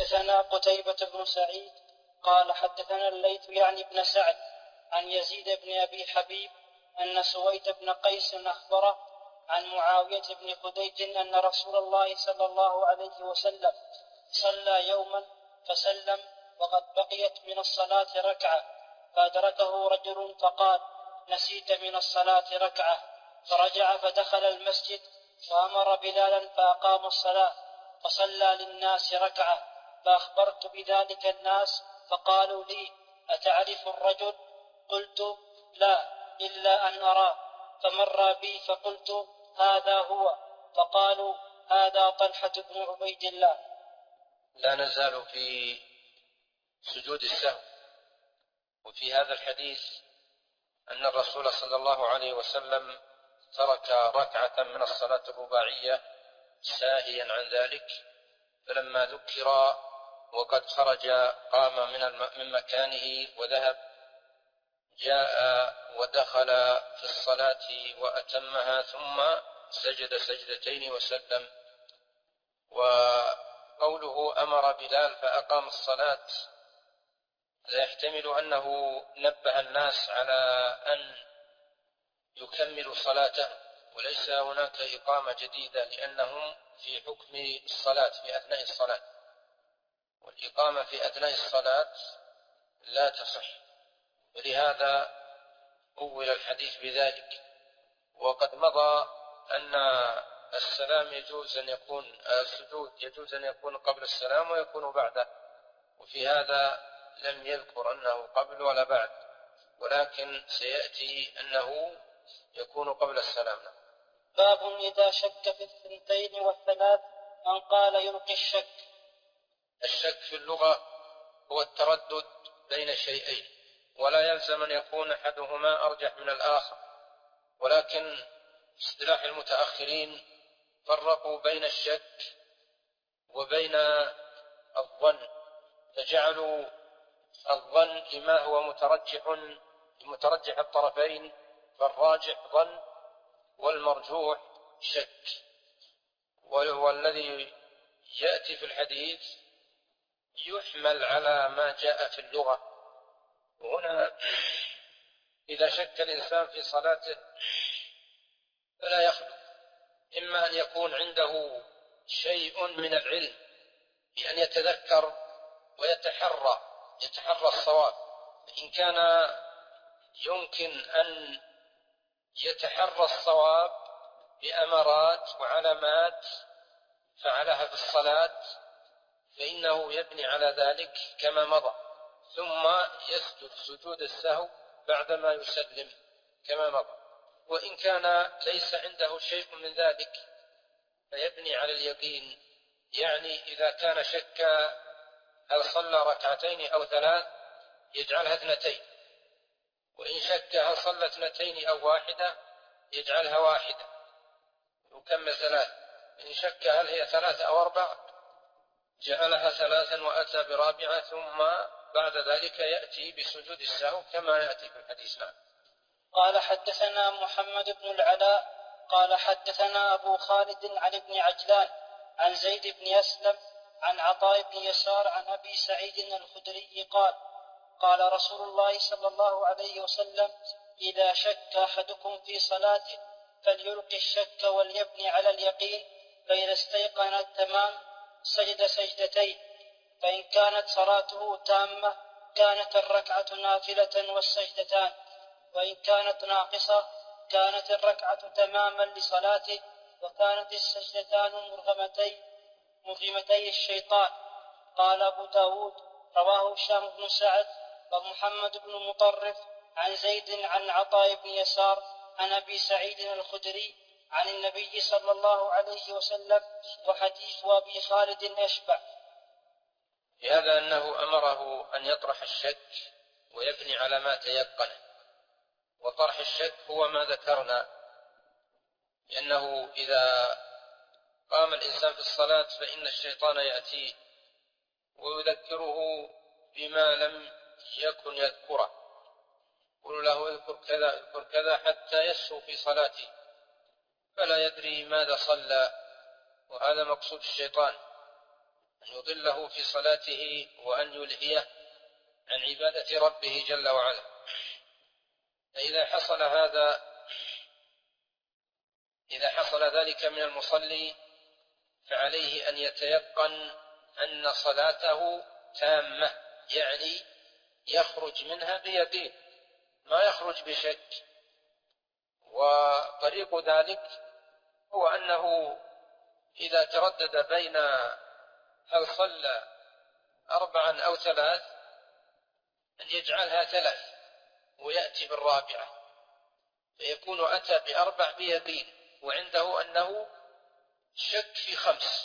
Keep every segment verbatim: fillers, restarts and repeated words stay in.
حدثنا قتيبة بن سعيد قال حدثنا الليث يعني بن سعد عن يزيد بن أبي حبيب أن سويد بن قيس أخبره عن معاوية بن خديج أن رسول الله صلى الله عليه وسلم صلى يوما فسلم وقد بقيت من الصلاة ركعة، فأدركه رجل فقال: نسيت من الصلاة ركعة، فرجع فدخل المسجد وأمر بلالا فأقام الصلاة فصلى للناس ركعة، فأخبرت بذلك الناس فقالوا لي: أتعرف الرجل؟ قلت: لا، إلا أن أراه، فمر بي فقلت: هذا هو، فقالوا: هذا طلحة بن عبيد الله. لا نزال في سجود السهو، وفي هذا الحديث أن الرسول صلى الله عليه وسلم ترك ركعة من الصلاة الرباعية ساهيا عن ذلك، فلما ذكر وقد خرج قام من مكانه وذهب، جاء ودخل في الصلاة وأتمها ثم سجد سجدتين وسلم. وقوله أمر بلال فأقام الصلاة لا يحتمل أنه نبه الناس على أن يكملوا صلاته، وليس هناك إقامة جديدة، لأنهم في حكم الصلاة في أثناء الصلاة، والإقامة في أثناء الصلاة لا تصح، ولهذا أول الحديث بذلك. وقد مضى أن السلام يجوز أن يكون السجود يجوز أن يكون قبل السلام ويكون بعده، وفي هذا لم يذكر أنه قبل ولا بعد، ولكن سيأتي أنه يكون قبل السلام. باب إذا شك في الثنتين والثلاث من قال يلقي الشك. الشك في اللغة هو التردد بين شيئين، ولا يلزم أن يكون أحدهما أرجح من الآخر، ولكن اصطلاح المتأخرين فرقوا بين الشك وبين الظن، فجعلوا الظن لما هو مترجح مترجح الطرفين، فالراجح ظن والمرجوح شك. والذي يأتي في الحديث يحمل على ما جاء في اللغة. هنا إذا شك الإنسان في صلاته فلا يخلو، إما أن يكون عنده شيء من العلم بأن يتذكر ويتحرى يتحرى الصواب، إن كان يمكن أن يتحرى الصواب بأمارات وعلامات فعلها في الصلاة فإنه يبني على ذلك كما مضى، ثم يسجد سجود السهو بعدما يسلم كما مضى. وإن كان ليس عنده شيء من ذلك فيبني على اليقين، يعني إذا كان شك هل صلى ركعتين أو ثلاث يجعلها اثنتين، وإن شك هل صلى اثنتين أو واحدة يجعلها واحدة وكمل ثلاث، إن شك هل هي ثلاث أو أربع جعلها ثلاثا وأتى برابعة، ثم بعد ذلك يأتي بسجود السهو كما يأتي في الحديث. نعم. قال حدثنا محمد بن العلاء قال حدثنا أبو خالد عن ابن عجلان عن زيد بن أسلم عن عطاء بن يسار عن أبي سعيد الخدري قال: قال رسول الله صلى الله عليه وسلم: إذا شك أحدكم في صلاته فليلقي الشك وليبني على اليقين، فإذا استيقن التمام سجد سجدتين، فإن كانت صلاته تامة كانت الركعة نافلة والسجدتان، وإن كانت ناقصة كانت الركعة تماما لصلاته، وكانت السجدتان مرغمتي مرغمتي الشيطان. قال أبو داود: رواه هشام بن سعد ومحمد بن مطرف عن زيد عن عطاء بن يسار عن أبي سعيد الخدري عن النبي صلى الله عليه وسلم، وحديث أبي خالد أشبع. لهذا أنه أمره أن يطرح الشك ويبني على ما تيقنه، وطرح الشك هو ما ذكرنا، لأنه إذا قام الإنسان في الصلاة فإن الشيطان يأتيه ويذكره بما لم يكن يذكره، يقول له اذكر كذا اذكر كذا حتى يسهو في صلاته فلا يدري ماذا صلى، وهذا مقصود الشيطان. أن يضله في صلاته وأن يلهيه عن عبادة ربه جل وعلا. فإذا حصل هذا إذا حصل ذلك من المصلي فعليه أن يتيقن أن صلاته تامة، يعني يخرج منها بيقين ما يخرج بشك. وطريق ذلك هو أنه إذا تردد بين هل صلى أربعا أو ثلاث أن يجعلها ثلاث ويأتي بالرابعة، فيكون أتى بأربع بيقين وعنده أنه شك في خمس.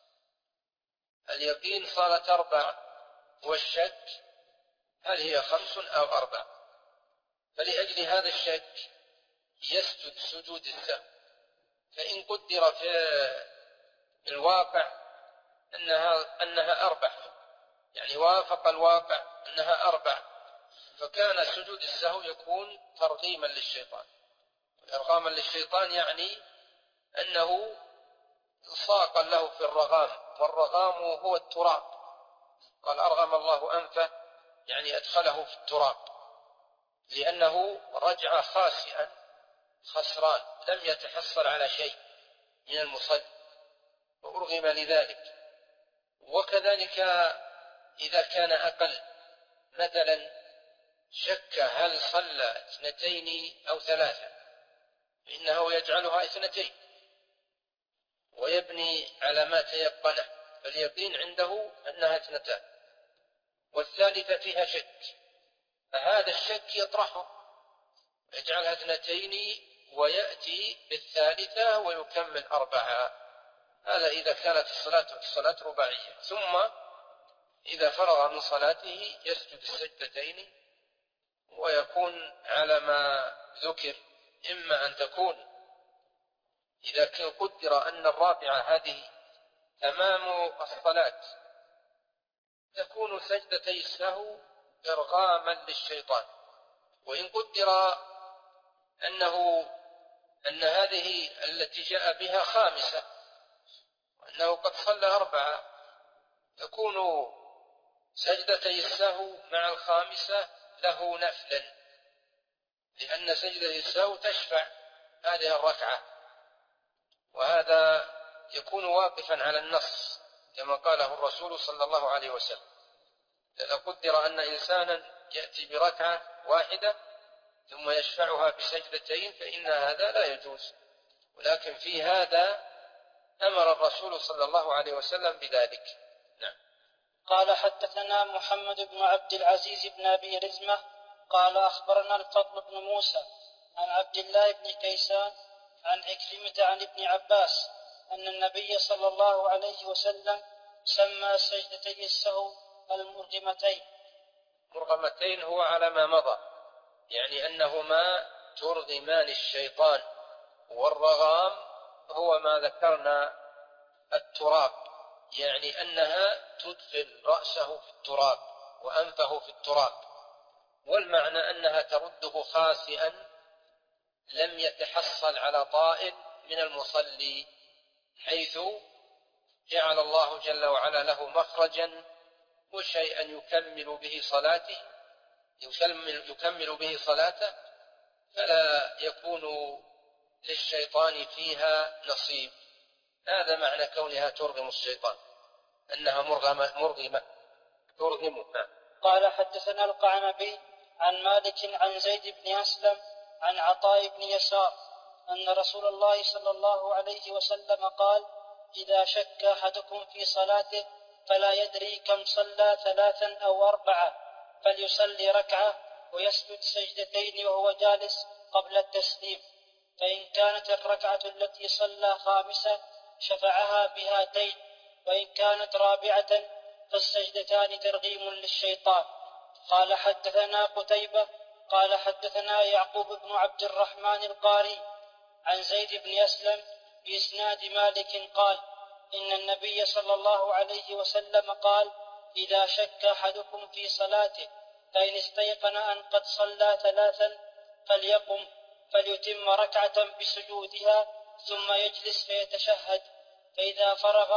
اليقين صارت أربع والشك هل هي خمس أو أربع، فلأجل هذا الشك يسجد سجود السهو. فإن قدر في الواقع أنها, أنها أربع، يعني وافق الواقع أنها أربع، فكان سجود السهو يكون ترغيما للشيطان. إرغاما للشيطان يعني أنه إلصاقا له في الرغام، والرغام هو التراب. قال أرغم الله أنفه، يعني أدخله في التراب، لأنه رجع خاسئا خسران لم يتحصل على شيء من المصلي وأرغم لذلك. وكذلك إذا كان أقل، مثلا شك هل صلى اثنتين أو ثلاثة، فإنه يجعلها اثنتين ويبني على ما تيقنه، فاليقين عنده أنها اثنتان، والثالثة فيها شك، فهذا الشك يطرحه يجعلها اثنتين ويأتي بالثالثة ويكمل أربعة. هذا إذا كانت الصلاة الصلاة رباعية. ثم إذا فرغ من صلاته يسجد السجدتين ويكون على ما ذكر، إما أن تكون إذا كان قدر أن الرابعة هذه تمام الصلاة تكون سجدتي السهو إرغاما للشيطان، وإن قدر أنه أن هذه التي جاء بها خامسة وأنه قد صلى أربعة تكون سجدتي السهو مع الخامسة له نفلا، لأن سجدة السهو تشفع هذه الركعة، وهذا يكون واقفا على النص كما قاله الرسول صلى الله عليه وسلم. إذا قدر أن إنسانا يأتي بركعة واحدة ثم يشفعها بسجدتين فإن هذا لا يجوز، ولكن في هذا أمر الرسول صلى الله عليه وسلم بذلك. نعم. قال حدثنا محمد بن عبد العزيز بن أبي رزمة قال أخبرنا الفضل بن موسى عن عبد الله بن كيسان عن عكرمة عن ابن عباس أن النبي صلى الله عليه وسلم سمى سجدتي السهو المرغمتين. مرغمتين هو على ما مضى، يعني أنهما ترغمان الشيطان، والرغام هو ما ذكرنا التراب، يعني أنها تدخل رأسه في التراب وأنفه في التراب، والمعنى أنها ترده خاسئا لم يتحصل على طائل من المصلي، حيث جعل الله جل وعلا له مخرجا وشيئا يكمل به صلاته يكمل, يكمل به صلاته، فلا يكون للشيطان فيها نصيب. هذا معنى كونها ترغم الشيطان، أنها مرغمة مرغمة ترغمه. قال حدثنا القعنبي عن مالك عن زيد بن أسلم عن عطاء بن يسار أن رسول الله صلى الله عليه وسلم قال: إذا شك أحدكم في صلاته فلا يدري كم صلى ثلاثا أو أربعة فليصلي ركعة ويسجد سجدتين وهو جالس قبل التسليم، فإن كانت الركعة التي صلى خامسة شفعها بهاتين، وإن كانت رابعة فالسجدتان ترغيم للشيطان. قال حدثنا قتيبة قال حدثنا يعقوب بن عبد الرحمن القاري عن زيد بن أسلم بإسناد مالك قال: إن النبي صلى الله عليه وسلم قال: إذا شك أحدكم في صلاته فإن استيقن أن قد صلى ثلاثا فليقم فليتم ركعة بسجودها ثم يجلس فيتشهد، فإذا فرغ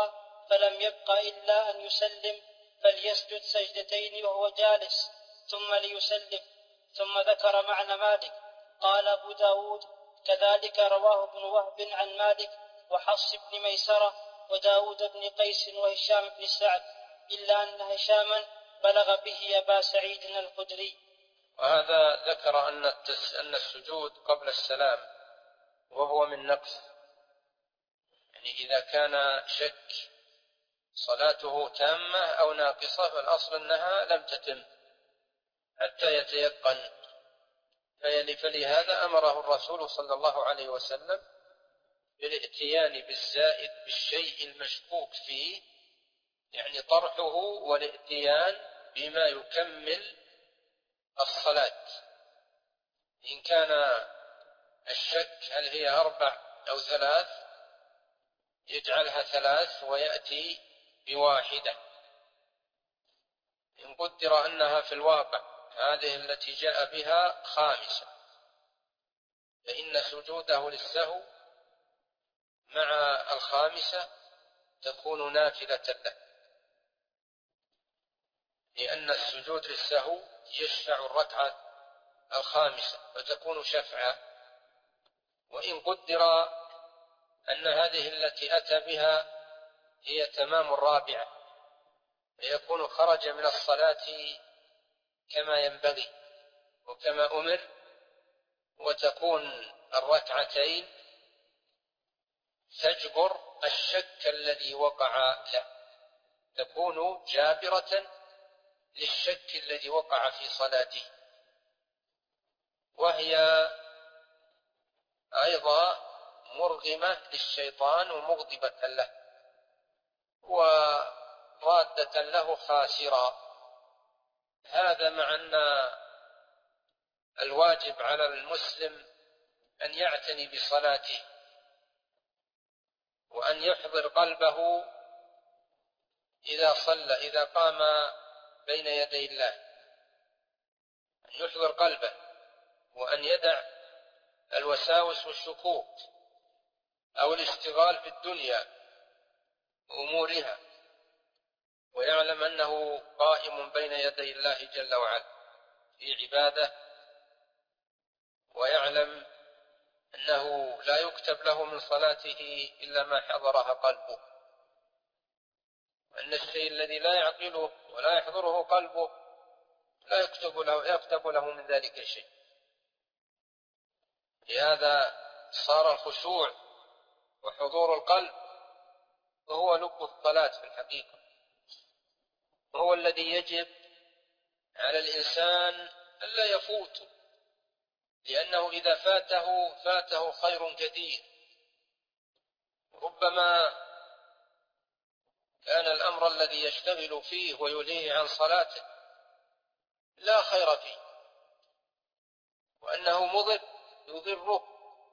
فلم يبق إلا أن يسلم فليسجد سجدتين وهو جالس ثم ليسلم. ثم ذكر معنى مالك. قال أبو داود كذلك رواه ابن وهب عن مالك وحفص بن ميسرة وداود بن قيس وهشام بن سعد، إلا أن هشاما بلغ به أبا سعيد الخدري. وهذا ذكر أن أن السجود قبل السلام وهو من نقص، يعني إذا كان شك صلاته تامة أو ناقصة فالأصل أنها لم تتم حتى يتيقن. فلهذا أمره الرسول صلى الله عليه وسلم بالاتيان بالزائد بالشيء المشكوك فيه، يعني طرحه والاتيان بما يكمل الصلاة. إن كان الشك هل هي أربع أو ثلاث يجعلها ثلاث ويأتي بواحدة. إن قدر أنها في الواقع هذه التي جاء بها خامسة فإن سجوده للسهو مع الخامسة تكون نافلة له، لأن السجود للسهو يشفع الركعة الخامسة فتكون شفعا. وإن قدر أن هذه التي أتى بها هي تمام الرابعة فيكون خرج من الصلاة كما ينبغي وكما أمر، وتكون الركعتين تجبر الشك الذي وقع له، تكون جابرة للشك الذي وقع في صلاته، وهي أيضا مرغمة للشيطان ومغضبة له ورادة له خاسرة. هذا مع أن الواجب على المسلم أن يعتني بصلاته وأن يحضر قلبه إذا صلى، إذا قام بين يدي الله أن يحضر قلبه وأن يدع الوساوس والشكوك أو الاشتغال في الدنيا وأمورها، ويعلم أنه قائم بين يدي الله جل وعلا في عبادة، ويعلم أنه لا يكتب له من صلاته إلا ما حضرها قلبه، وأن الشيء الذي لا يعقله ولا يحضره قلبه لا يكتب له, يكتب له من ذلك شيء. لهذا صار الخشوع وحضور القلب وهو لب الصلاة في الحقيقة، وهو الذي يجب على الإنسان ألا يفوته، لأنه إذا فاته فاته خير كثير. ربما كان الأمر الذي يشتغل فيه ويلهيه عن صلاته لا خير فيه، وأنه مضر يضره،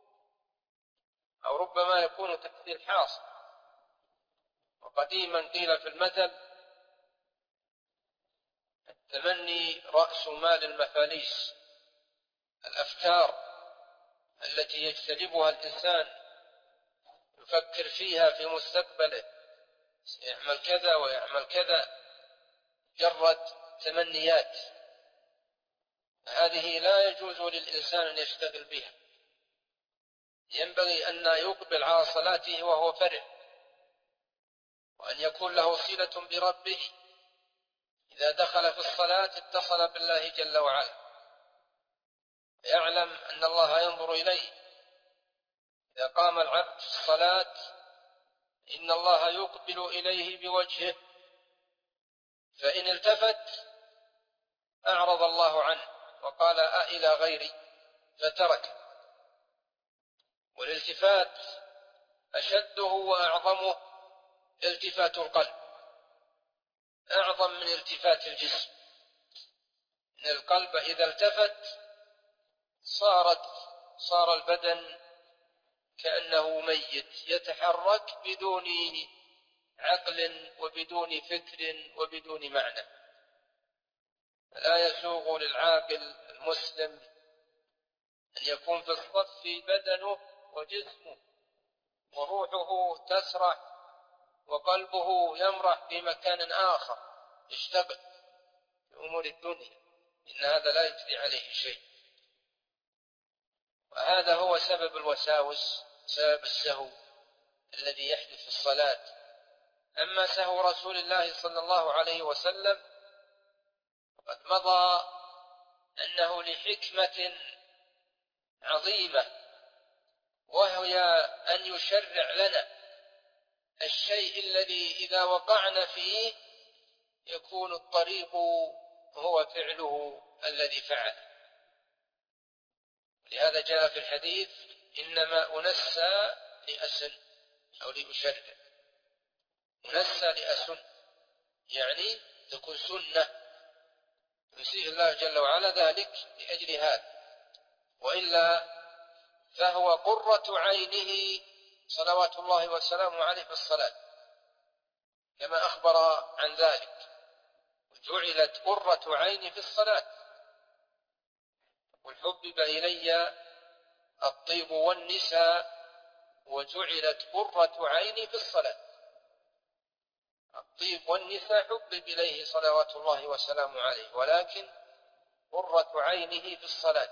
أو ربما يكون تحصيل حاصل. وقديما قيل في المثل التمني رأس مال المفاليس، الأفكار التي يجتلبها الإنسان يفكر فيها في مستقبله، يعمل كذا ويعمل كذا، جرد تمنيات، هذه لا يجوز للإنسان أن يشتغل بها. ينبغي أن يقبل على صلاته وهو فرح، وأن يكون له صلة بربه. إذا دخل في الصلاة اتصل بالله جل وعلا، يعلم أن الله ينظر إليه. إذا قام العبد في الصلاة إن الله يقبل إليه بوجهه، فإن التفت أعرض الله عنه وقال أإلى غيري فترك. والالتفات أشده وأعظمه التفات القلب، أعظم من التفات الجسم. إن القلب إذا التفت صارت صار البدن كأنه ميت يتحرك بدون عقل وبدون فكر وبدون معنى. لا يسوغ للعاقل المسلم أن يكون في الصف بدنه وجسمه وروحه تسرح وقلبه يمرح في مكان آخر يشتغل في أمور الدنيا، إن هذا لا يجري عليه شيء. وهذا هو سبب الوساوس، سبب السهو الذي يحدث في الصلاة. أما سهو رسول الله صلى الله عليه وسلم قد مضى أنه لحكمة عظيمة، وهي أن يشرع لنا الشيء الذي إذا وقعنا فيه يكون الطريق هو فعله الذي فعل. لهذا جاء في الحديث: إنما أنسى لأسن أو لأشرع. أنسى لأسن يعني تكون سنة ينسيه الله جل وعلا ذلك لأجل هذا، وإلا فهو قرة عينه صلوات الله وسلامه عليه في الصلاة، كما أخبر عن ذلك: جعلت قرة عيني في الصلاة، وحبب إلي الطيب والنساء وجعلت قرة عيني في الصلاة. الطيب والنساء حبب إليه صلوات الله وسلامه عليه، ولكن قرة عينه في الصلاة.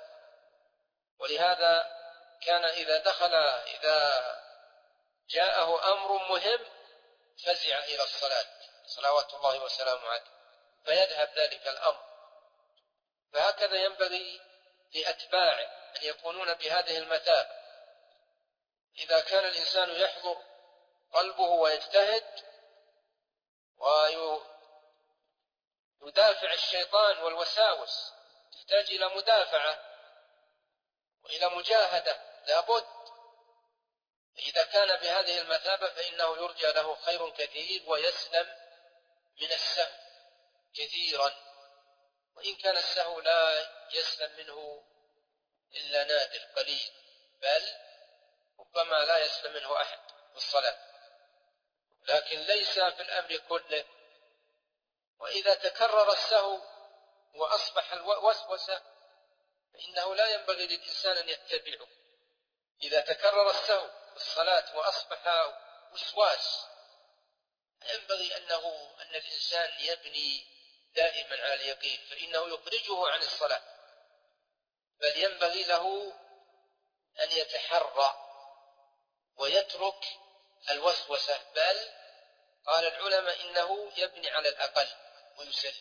ولهذا كان إذا دخل إذا جاءه أمر مهم فزع إلى الصلاة صلوات الله وسلامه عليه فيذهب ذلك الأمر. فهكذا ينبغي لأتباعه أن يكونون بهذه المثابة. إذا كان الإنسان يحضر قلبه ويجتهد ويدافع الشيطان والوساوس، تحتاج إلى مدافعة وإلى مجاهدة لابد. إذا كان بهذه المثابة فإنه يرجى له خير كثير ويسلم من السهو كثيرا، وإن كان السهو لا يسلم منه إلا نادر قليل، بل ربما لا يسلم منه أحد في الصلاة، لكن ليس في الأمر كله. وإذا تكرر السهو وأصبح الوسوسة فإنه لا ينبغي للإنسان أن يتبعه. إذا تكرر السهو في الصلاة وأصبح وسواس ينبغي أنه أن الإنسان يبني دائما على اليقين، فإنه يخرجه عن الصلاة، بل ينبغي له أن يتحرى ويترك الوسوسة، بل قال العلماء إنه يبني على الأقل ويسلم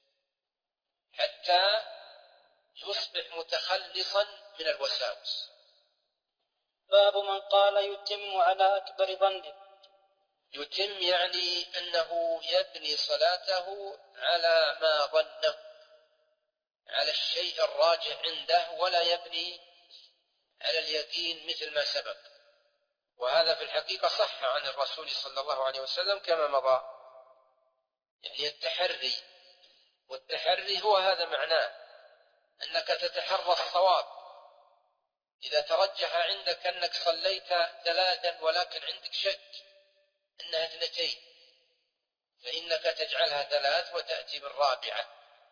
حتى يصبح متخلصا من الوساوس. باب من قال يتم على أكبر ظنه. يتم يعني أنه يبني صلاته على ما ظنه، على الشيء الراجح عنده، ولا يبني على اليقين مثل ما سبق. وهذا في الحقيقة صح عن الرسول صلى الله عليه وسلم كما مضى، يعني التحري. والتحري هو هذا معناه، أنك تتحرى الصواب. إذا ترجح عندك أنك صليت ثلاثا ولكن عندك شك أنها اثنتين، فإنك تجعلها ثلاث وتأتي بالرابعة،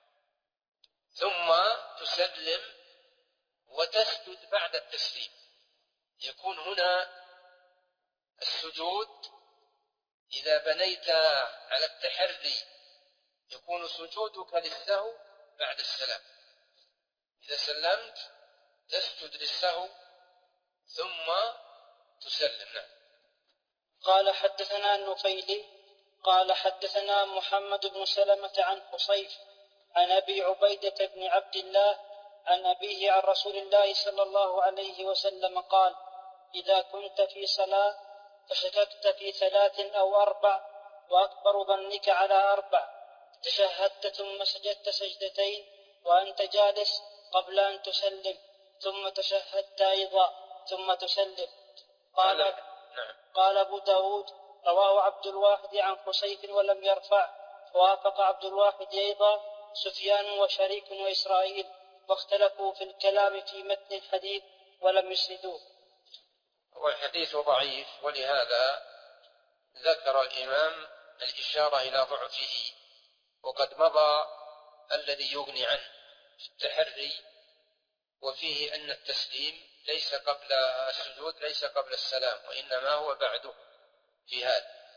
ثم تسلم وتسجد بعد التسليم. يكون هنا السجود إذا بنيت على التحري يكون سجودك للسهو بعد السلام. إذا سلمت تسجد للسهو ثم تسلم. نعم. قال حدثنا النفيلي قال حدثنا محمد بن سلمة عن حصيف عن أبي عبيدة بن عبد الله عن أبيه عن رسول الله صلى الله عليه وسلم قال: إذا كنت في صلاة فشككت في ثلاث أو أربع وأكبر ظنك على أربع، تشهدت ثم سجدت سجدتين وأنت جالس قبل أن تسلم، ثم تشهدت أيضا ثم تسلم. قال نعم. قال أبو داود: رواه عبد الواحد عن حصيف ولم يرفع، ووافق عبد الواحد أيضا سفيان وشريك وإسرائيل، واختلفوا في الكلام في متن الحديث ولم يسندوه. والحديث ضعيف، ولهذا ذكر الإمام الإشارة إلى ضعفه، وقد مضى الذي يغني عنه في التحري، وفيه أن التسليم ليس قبل السجود، ليس قبل السلام، وإنما هو بعده في هذا.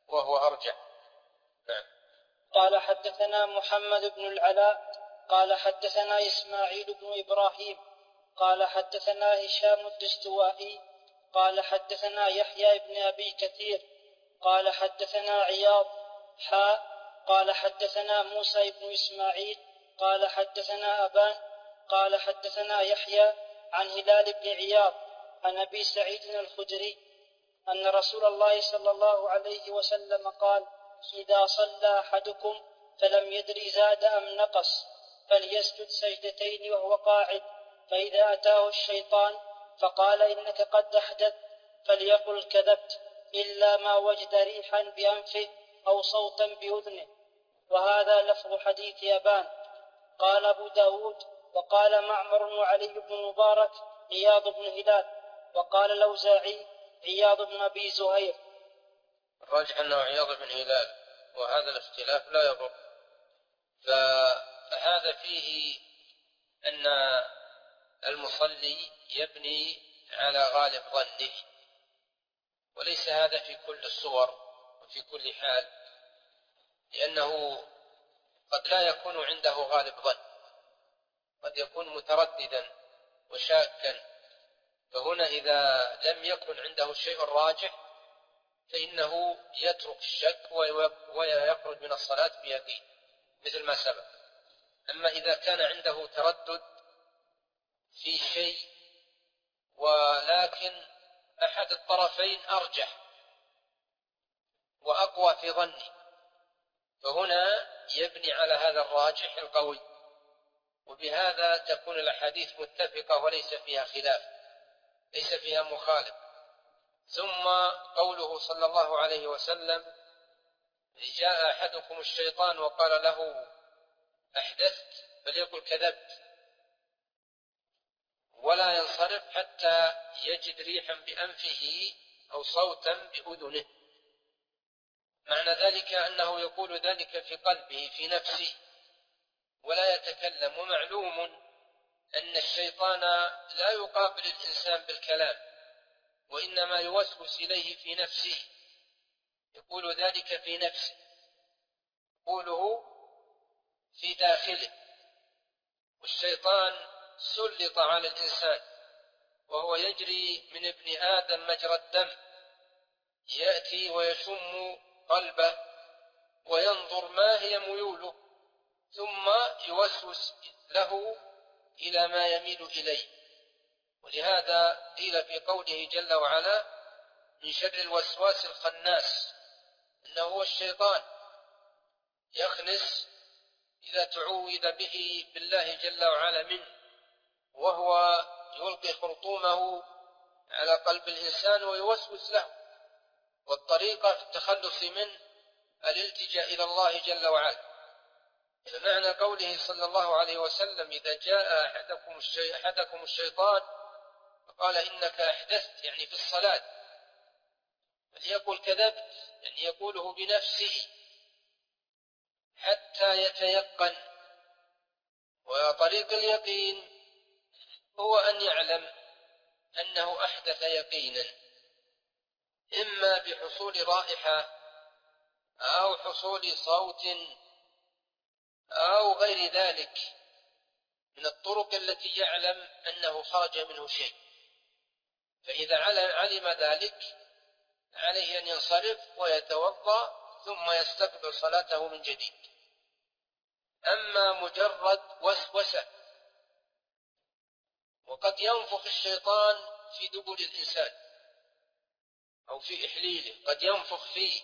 وهو أرجح. نعم. قال حدثنا محمد بن العلاء قال حدثنا إسماعيل بن إبراهيم قال حدثنا هشام الدستوائي قال حدثنا يحيى بن أبي كثير قال حدثنا عياض حاء قال حدثنا موسى بن إسماعيل قال حدثنا أبان قال حدثنا يحيى عن هلال بن عياض عن أبي سعيد الخدري أن رسول الله صلى الله عليه وسلم قال: إذا صلى أحدكم فلم يدر زاد أم نقص فليسجد سجدتين وهو قاعد، فإذا أتاه الشيطان فقال إنك قد أحدثت فليقل كذبت، إلا ما وجد ريحا بأنفه أو صوتا بأذنه. وهذا لفظ حديث أبان. قال أبو داود وقال معمر وعلي بن مبارك عياض بن هلال، وقال الأوزاعي عياض بن أبي زهير. الراجح أنه عياض بن هلال، وهذا الاختلاف لا يضر. فهذا فيه أن المصلي يبني على غالب ظنه، وليس هذا في كل الصور وفي كل حال، لأنه قد لا يكون عنده غالب ظن، قد يكون مترددا وشاكا، فهنا إذا لم يكن عنده شيء راجح فإنه يترك الشك ويخرج من الصلاة بيقين مثل ما سبق. أما إذا كان عنده تردد في شيء ولكن أحد الطرفين أرجح وأقوى في ظني، فهنا يبني على هذا الراجح القوي، وبهذا تكون الأحاديث متفقة وليس فيها خلاف، ليس فيها مخالف. ثم قوله صلى الله عليه وسلم: جاء أحدكم الشيطان وقال له أحدثت فليقل كذبت، ولا ينصرف حتى يجد ريحا بأنفه أو صوتا بأذنه. معنى ذلك أنه يقول ذلك في قلبه في نفسه ولا يتكلم. ومعلوم أن الشيطان لا يقابل الإنسان بالكلام، وإنما يوسوس إليه في نفسه، يقول ذلك في نفسه، يقوله في داخله. والشيطان سلط على الإنسان وهو يجري من ابن آدم مجرى الدم، يأتي ويشم قلبه وينظر ما هي ميوله، ثم يوسوس له إلى ما يميل إليه. ولهذا قيل في قوله جل وعلا: من شر الوسواس الخناس، إنه هو الشيطان يخنس إذا تعوذ به بالله جل وعلا منه، وهو يلقي خرطومه على قلب الإنسان ويوسوس له. والطريقة في التخلص منه الالتجاء إلى الله جل وعلا. فمعنى قوله صلى الله عليه وسلم: إذا جاء أحدكم, الشي... أحدكم الشيطان فقال إنك أحدثت، يعني في الصلاة، فليقل كذبت، يعني يقوله بنفسه حتى يتيقن. وطريق اليقين هو أن يعلم أنه أحدث يقينا، إما بحصول رائحة أو حصول صوت أو غير ذلك من الطرق التي يعلم أنه خرج منه شيء. فإذا علم ذلك عليه أن ينصرف ويتوضأ ثم يستقبل صلاته من جديد. أما مجرد وسوسة، وقد ينفخ الشيطان في دبر الإنسان أو في إحليله، قد ينفخ فيه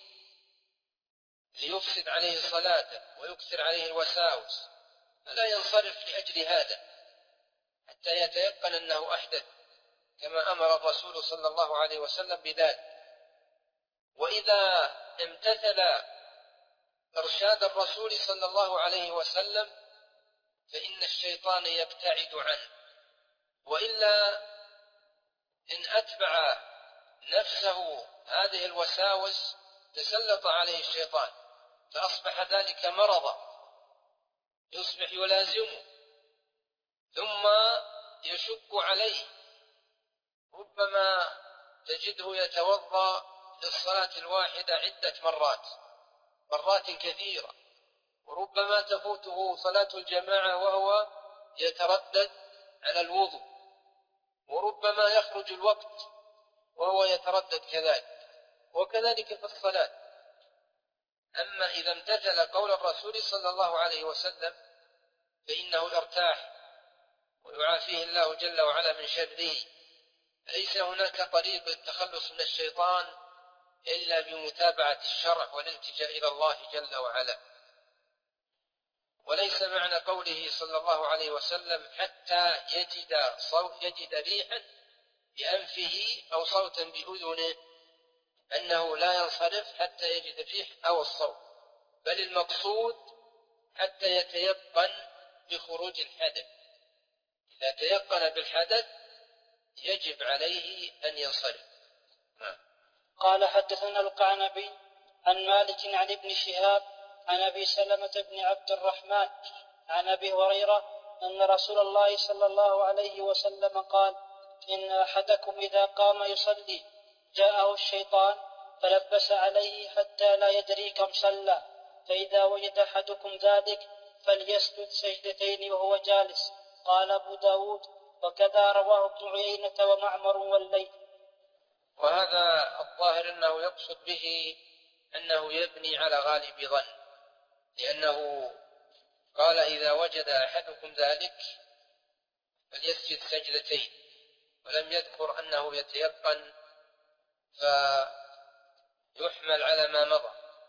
ليفسد عليه صلاته ويكثر عليه الوساوس، فلا ينصرف لأجل هذا حتى يتيقن أنه أحدث، كما أمر الرسول صلى الله عليه وسلم بذلك. وإذا امتثل إرشاد الرسول صلى الله عليه وسلم فإن الشيطان يبتعد عنه، وإلا إن أتبع نفسه هذه الوساوس تسلط عليه الشيطان، فأصبح ذلك مرضا يصبح يلازمه ثم يشك عليه. ربما تجده يتوضأ في الصلاة الواحدة عدة مرات مرات كثيرة، وربما تفوته صلاة الجماعة وهو يتردد على الوضوء، وربما يخرج الوقت وهو يتردد كذلك، وكذلك في الصلاة. أما إذا امتثل قول الرسول صلى الله عليه وسلم فإنه ارتاح ويعافيه الله جل وعلا من شره. ليس هناك طريق للتخلص من الشيطان إلا بمتابعة الشرع والالتجاء إلى الله جل وعلا. وليس معنى قوله صلى الله عليه وسلم حتى يجد صوت يجد ريحا بأنفه أو صوتا بأذنه أنه لا ينصرف حتى يجد الريح أو الصوت، بل المقصود حتى يتيقن بخروج الحدث. إذا تيقن بالحدث يجب عليه أن ينصرف. قال حدثنا القعنبي عن مالك عن ابن شهاب عن أبي سلمة بن عبد الرحمن عن أبي هريرة أن رسول الله صلى الله عليه وسلم قال: إن أحدكم إذا قام يصلي جاءه الشيطان فلبس عليه حتى لا يدري كم صلى، فإذا وجد أحدكم ذلك فليسجد سجدتين وهو جالس. قال أبو داود: وكذا رواه ابن عيينة ومعمر والليث. وهذا الظاهر أنه يقصد به أنه يبني على غالب ظن، لأنه قال إذا وجد أحدكم ذلك فليسجد سجدتين، ولم يذكر أنه يتيقن، فيحمل على ما مضى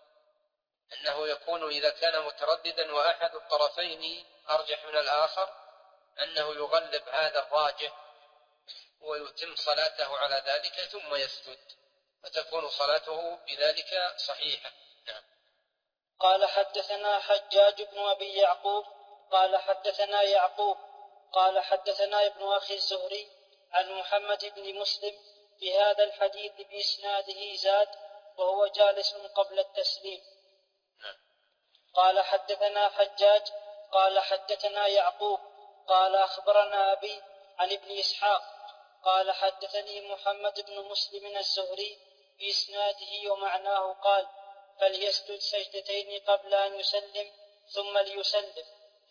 أنه يكون إذا كان مترددا وأحد الطرفين أرجح من الآخر أنه يغلب هذا الراجح ويتم صلاته على ذلك ثم يسجد، فتكون صلاته بذلك صحيحة. نعم. قال حدثنا حجاج بن أبي يعقوب قال حدثنا يعقوب قال حدثنا ابن أخي الزهري عن محمد بن مسلم بهذا الحديث بإسناده زاد: وهو جالس قبل التسليم. نعم. قال حدثنا حجاج قال حدثنا يعقوب قال أخبرنا أبي عن ابن إسحاق قال حدثني محمد بن مسلم الزهري بإسناده ومعناه قال: فليسجد سجدتين قبل أن يسلم ثم ليسلم.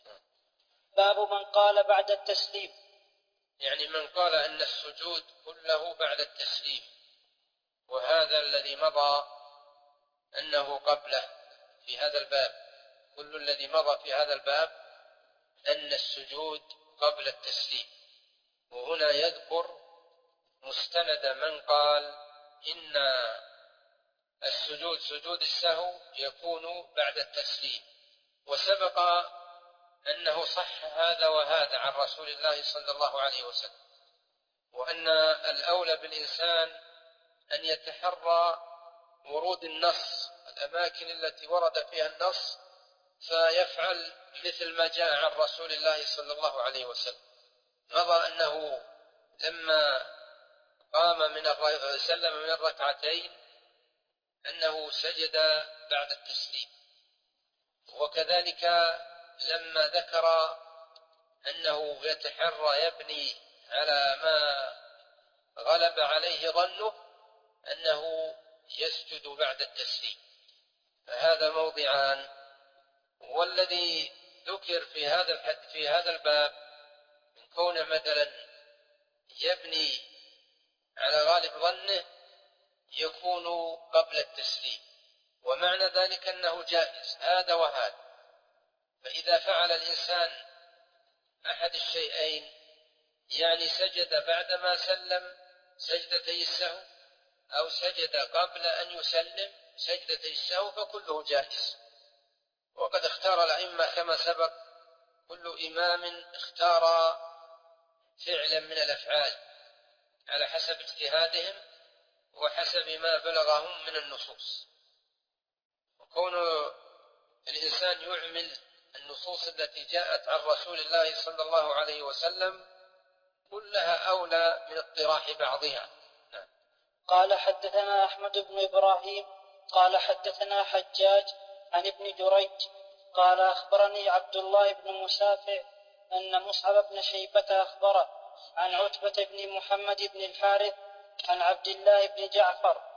باب من قال بعد التسليم، يعني من قال أن السجود كله بعد التسليم، وهذا الذي مضى أنه قبله في هذا الباب. كل الذي مضى في هذا الباب أن السجود قبل التسليم. وهنا يذكر مستند من قال إن السجود سجود السهو يكون بعد التسليم، وسبق أنه صح هذا وهذا عن رسول الله صلى الله عليه وسلم، وأن الأولى بالإنسان أن يتحرى ورود النص، الأماكن التي ورد فيها النص، فيفعل مثل ما جاء عن رسول الله صلى الله عليه وسلم. مضى أنه لما قام من الر... سلم من الركعتين أنه سجد بعد التسليم، وكذلك لما ذكر أنه يتحرى يبني على ما غلب عليه ظنه أنه يسجد بعد التسليم. فهذا موضعان. والذي ذكر في هذا الحد في هذا الباب من كونه مثلا يبني على غالب ظنه يكون قبل التسليم، ومعنى ذلك أنه جائز هذا وهذا. فإذا فعل الإنسان أحد الشيئين، يعني سجد بعدما سلم سجدتي السهو أو سجد قبل أن يسلم سجدتي السهو، فكله جائز. وقد اختار الأئمة كما سبق كل إمام اختار فعلا من الأفعال على حسب اجتهادهم وحسب ما بلغهم من النصوص. وكون الإنسان يعمل النصوص التي جاءت عن رسول الله صلى الله عليه وسلم كلها أولى من اطراح بعضها. نعم. قال حدثنا أحمد بن إبراهيم قال حدثنا حجاج عن ابن جريج قال أخبرني عبد الله بن مسافع أن مصعب بن شيبة أخبره عن عتبة بن محمد بن الحارث عن عبد الله بن جعفر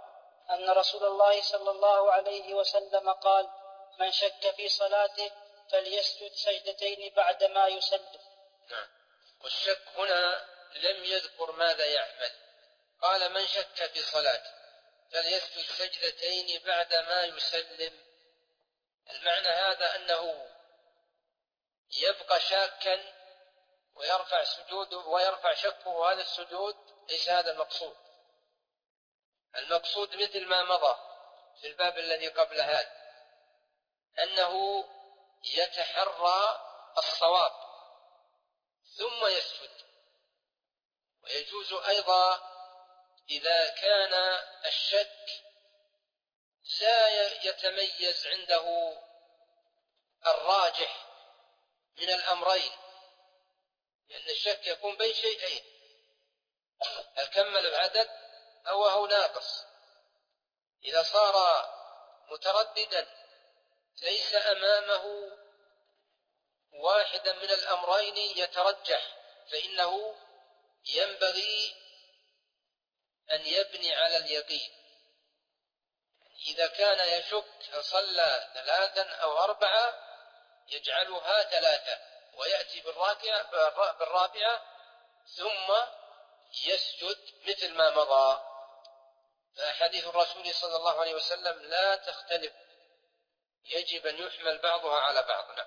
أن رسول الله صلى الله عليه وسلم قال: من شك في صلاته فليسجد سجدتين بعدما يسلم. نعم. والشك هنا لم يذكر ماذا يعمل، قال من شك في صلاته فليسجد سجدتين بعدما يسلم. المعنى هذا أنه يبقى شاكا ويرفع سجوده ويرفع شكه هذا السجود، ليس هذا المقصود. المقصود مثل ما مضى في الباب الذي قبل هذا، أنه يتحرى الصواب ثم يسجد. ويجوز أيضا إذا كان الشك لا يتميز عنده الراجح من الأمرين، لأن الشك يكون بين شيئين: هل كمل العدد أو هو ناقص. إذا صار مترددا ليس أمامه واحدا من الأمرين يترجح، فإنه ينبغي أن يبني على اليقين. إذا كان يشك هل صلى ثلاثا أو أربعة يجعلها ثلاثة ويأتي بالرابعة ثم يسجد مثل ما مضى. فأحاديث الرسول صلى الله عليه وسلم لا تختلف، يجب أن يحمل بعضها على بعض.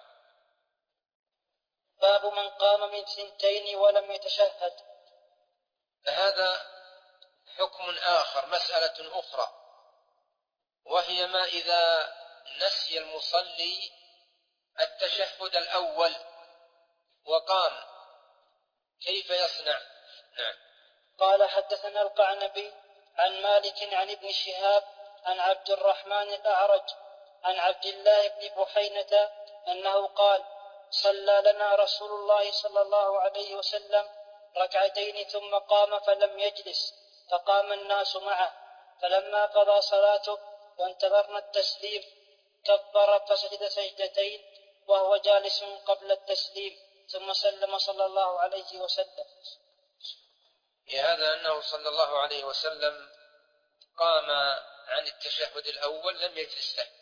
باب من قام من ثنتين ولم يتشهد. فهذا حكم آخر، مسألة أخرى، وهي ما إذا نسي المصلي التشهد الأول وقام كيف يصنع؟ نعم. قال حدثنا القعنبي عن مالك عن ابن شهاب عن عبد الرحمن الأعرج عن عبد الله بن بحينة أنه قال: صلى لنا رسول الله صلى الله عليه وسلم ركعتين ثم قام فلم يجلس، فقام الناس معه، فلما قضى صلاته وانتظرنا التسليم كبر فسجد سجدتين وهو جالس قبل التسليم، ثم سلم صلى الله عليه وسلم. في هذا أنه صلى الله عليه وسلم قام عن التشهد الأول لم يجلس له،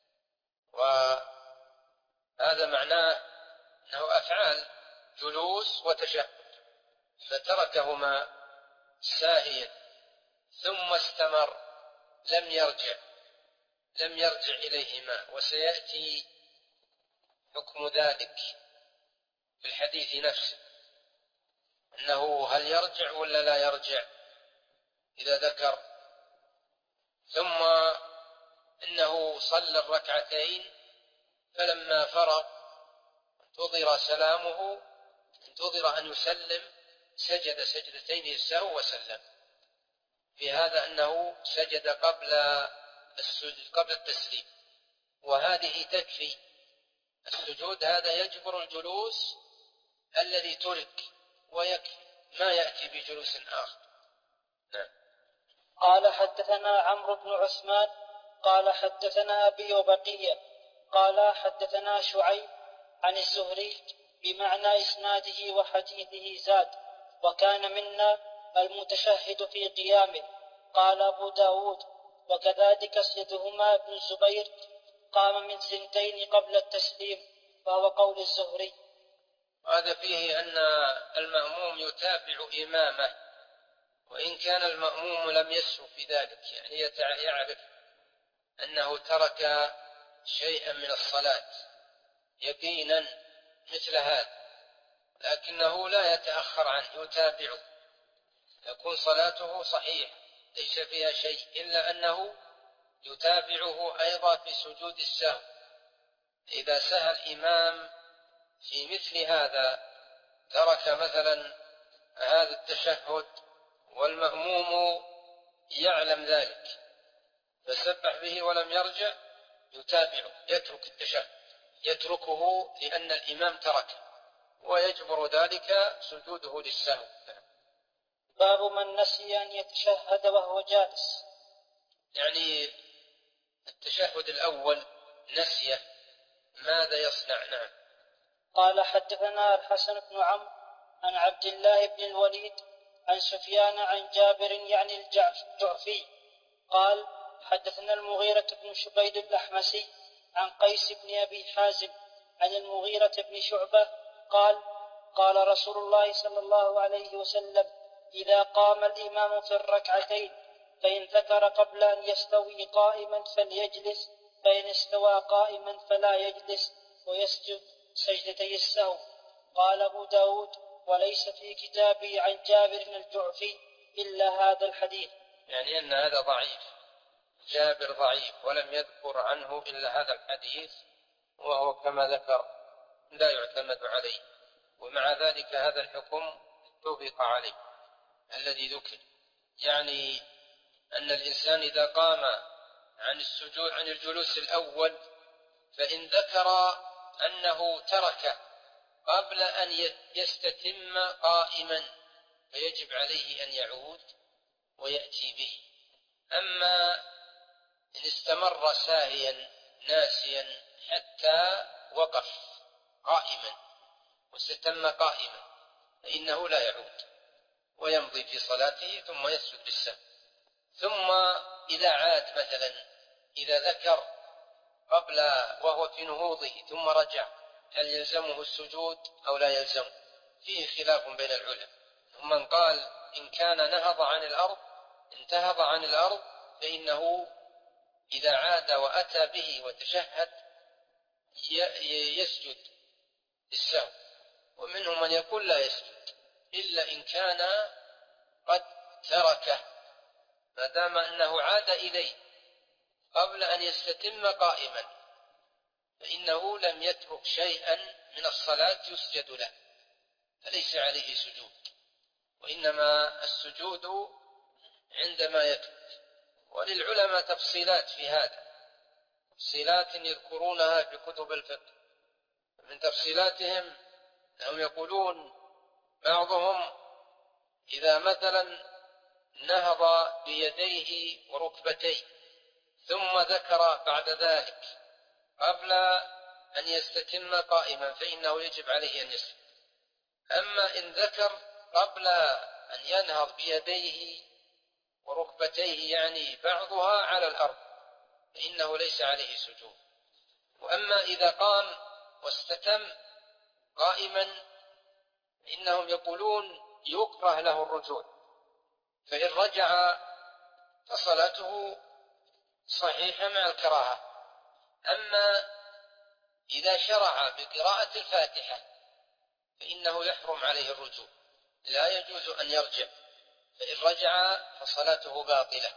وهذا معناه أنه أفعال جلوس وتشهد، فتركهما ساهيا ثم استمر لم يرجع لم يرجع إليهما. وسيأتي حكم ذلك في الحديث نفسه، أنه هل يرجع ولا لا يرجع إذا ذكر. ثم إنه صلى الركعتين فلما فرغ انتظر سلامه، انتظر أن يسلم، سجد سجدتين للسهو وسلم. في هذا أنه سجد قبل السجود قبل التسليم، وهذه تكفي. السجود هذا يجبر الجلوس الذي ترك ويكفي، ما يأتي بجلوس آخر. نعم. قال حدثنا عمرو بن عثمان قال حدثنا أبي وبقية قال حدثنا شعيب عن الزهري بمعنى إسناده وحديثه زاد: وكان منا المتشهد في قيامه. قال أبو داود: وكذلك سيدهما ابن الزبير قام من سنتين قبل التسليم، فهو قول الزهري. هذا فيه أن المأموم يتابع إمامه، وإن كان المأموم لم يسهو في ذلك، يعني يعرف أنه ترك شيئا من الصلاة يقينا مثل هذا، لكنه لا يتأخر عنه، يتابعه، يكون صلاته صحيحة ليس فيها شيء، إلا أنه يتابعه أيضا في سجود السهو. إذا سهى الإمام في مثل هذا، ترك مثلا هذا التشهد والمأموم يعلم ذلك فسبح به ولم يرجع، يتابعه، يترك التشهد، يتركه لأن الإمام تركه، ويجبر ذلك سجوده للسهو. باب من نسي أن يتشهد وهو جالس. يعني التشهد الأول نسيه، ماذا يصنع؟ نعم. قال حدثنا الحسن بن عمرو عن عبد الله بن الوليد عن سفيان عن جابر يعني الجعفي قال: حدثنا المغيرة بن شبيد الأحمسي عن قيس بن أبي حازم عن المغيرة بن شعبة قال قال رسول الله صلى الله عليه وسلم إذا قام الإمام في الركعتين فإن ذكر قبل أن يستوي قائما فليجلس، فإن استوى قائما فلا يجلس ويسجد سجدتي السهو. قال أبو داود وليس في كتابه عن جابر الجعفي إلا هذا الحديث. يعني أن هذا ضعيف، جابر ضعيف ولم يذكر عنه إلا هذا الحديث، وهو كما ذكر لا يعتمد عليه، ومع ذلك هذا الحكم اتفق عليه الذي ذكر، يعني أن الإنسان إذا قام عن السجود عن الجلوس الأول فإن ذكر أنه ترك قبل أن يستتم قائما فيجب عليه أن يعود ويأتي به. أما إن استمر ساهيا ناسيا حتى وقف قائما واستتم قائما فإنه لا يعود ويمضي في صلاته ثم يسجد بالسهو. ثم إذا عاد مثلا إذا ذكر قبل وهو في نهوضه ثم رجع هل يلزمه السجود أو لا يلزم؟ فيه خلاف بين العلماء. ومن قال إن كان نهض عن الأرض انتهض عن الأرض فإنه إذا عاد وأتى به وتشهد يسجد بالسهو، ومنهم من يقول لا يسجد إلا إن كان قد تركه، ما دام أنه عاد إليه قبل أن يستتم قائما فإنه لم يترك شيئا من الصلاة يسجد له، فليس عليه سجود، وإنما السجود عندما يترك. وللعلماء تفصيلات في هذا، تفصيلات يذكرونها في كتب الفقه. من تفصيلاتهم أنهم يقولون بعضهم إذا مثلا نهض بيديه وركبتيه ثم ذكر بعد ذلك قبل أن يستتم قائما فإنه يجب عليه أن يسجد. أما إن ذكر قبل أن ينهض بيديه وركبتيه يعني بعضها على الأرض فإنه ليس عليه سجود. وأما إذا قام واستتم قائما إنهم يقولون يكره له الرجوع، فإن رجع فصلاته صحيحة مع الكراهة. أما إذا شرع بقراءة الفاتحة فإنه يحرم عليه الرجوع، لا يجوز أن يرجع، فإن رجع فصلاته باطلة.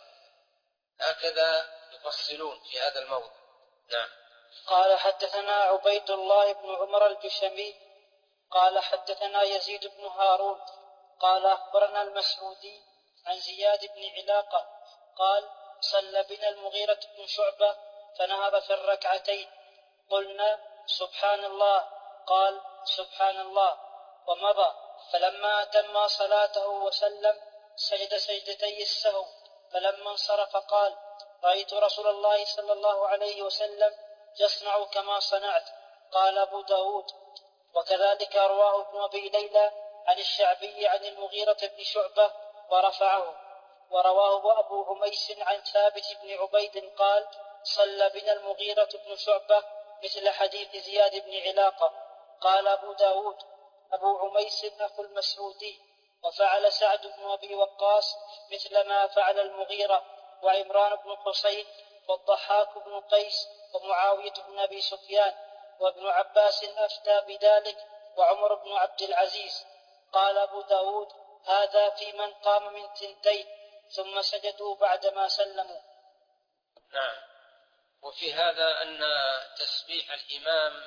هكذا يفصلون في هذا الموضوع. نعم. قال حدثنا عبيد الله بن عمر الجشمي قال حدثنا يزيد بن هارون قال أخبرنا المسعودي عن زياد بن علاقة قال صلى بنا المغيرة بن شعبة فنهض في الركعتين قلنا سبحان الله، قال سبحان الله ومضى، فلما أتم صلاته وسلم سجد سجدتي السهو، فلما انصرف قال رأيت رسول الله صلى الله عليه وسلم يصنع كما صنعت. قال أبو داود وكذلك رواه ابن أبي ليلى عن الشعبي عن المغيرة بن شعبة ورفعه. ورواه أبو عميس عن ثابت بن عبيد قال صلى بنا المغيرة بن شعبة مثل حديث زياد بن علاقة. قال أبو داود أبو عميس أخو المسعودي وفعل سعد بن أبي وقاص مثل ما فعل المغيرة وعمران بن حسين والضحاك بن قيس ومعاوية بن أبي سفيان، وابن عباس أفتى بذلك وعمر بن عبد العزيز. قال أبو داود هذا في من قام من ثنتين ثم سجدوا بعدما سلموا. نعم. وفي هذا أن تسبيح الإمام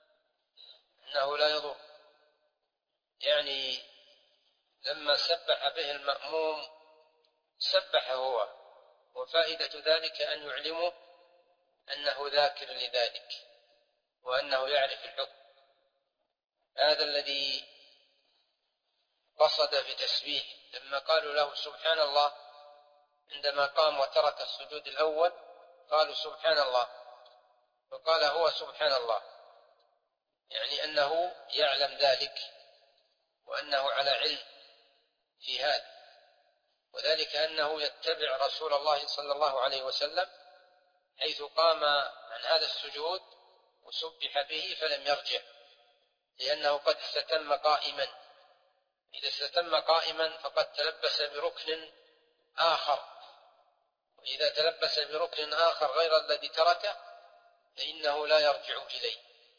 أنه لا يضر، يعني لما سبح به المأموم سبح هو، وفائدة ذلك أن يعلمه أنه ذاكر لذلك وأنه يعرف الحكم. هذا الذي قصد في تسبيح لما قالوا له سبحان الله عندما قام وترك السجود الأول قالوا سبحان الله، فقال هو سبحان الله، يعني أنه يعلم ذلك وأنه على علم في هذا. وذلك أنه يتبع رسول الله صلى الله عليه وسلم حيث قام عن هذا السجود وسبح به فلم يرجع، لأنه قد استتم قائما. إذا استتم قائما فقد تلبس بركن آخر، وإذا تلبس بركن آخر غير الذي تركه فإنه لا يرجع إليه